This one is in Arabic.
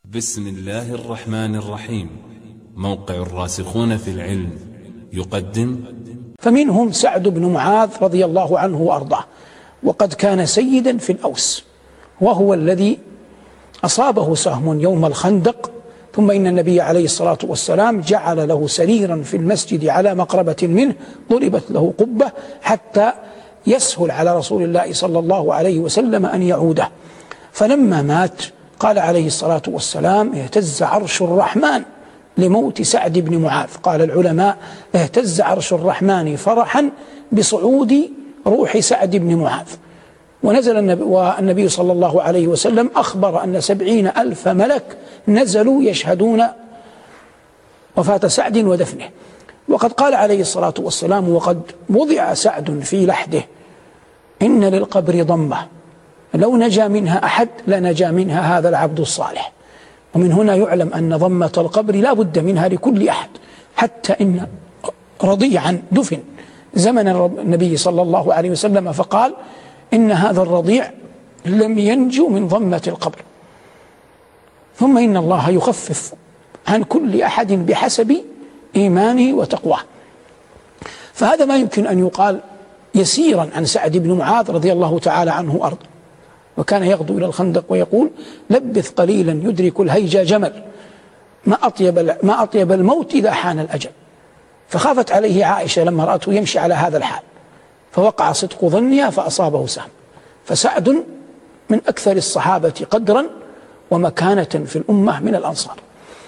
بسم الله الرحمن الرحيم. موقع الراسخون في العلم يقدم. فمنهم سعد بن معاذ رضي الله عنه وأرضاه، وقد كان سيدا في الأوس، وهو الذي أصابه سهم يوم الخندق، ثم إن النبي عليه الصلاة والسلام جعل له سريرا في المسجد على مقربة منه ضربت له قبة حتى يسهل على رسول الله صلى الله عليه وسلم أن يعوده. فلما مات قال عليه الصلاة والسلام: اهتز عرش الرحمن لموت سعد بن معاذ. قال العلماء: اهتز عرش الرحمن فرحا بصعود روح سعد بن معاذ. ونزل والنبي صلى الله عليه وسلم أخبر أن 70,000 ملك نزلوا يشهدون وفاة سعد ودفنه. وقد قال عليه الصلاة والسلام: وقد وضع سعد في لحده إن للقبر ضمة لو نجا منها أحد لنجا منها هذا العبد الصالح. ومن هنا يعلم أن ضمة القبر لا بد منها لكل أحد، حتى إن رضيعا دفن زمن النبي صلى الله عليه وسلم فقال: إن هذا الرضيع لم ينجو من ضمة القبر. ثم إن الله يخفف عن كل أحد بحسب إيمانه وتقواه. فهذا ما يمكن أن يقال يسيرا عن سعد بن معاذ رضي الله تعالى عنه أرض. وكان يغدو إلى الخندق ويقول: لبث قليلا يدرك الهيجا جمل، ما أطيب الموت إذا حان الأجل. فخافت عليه عائشة لما رأته يمشي على هذا الحال، فوقع صدق ظنها فأصابه سهم. فسعد من أكثر الصحابة قدرا ومكانة في الأمة من الأنصار.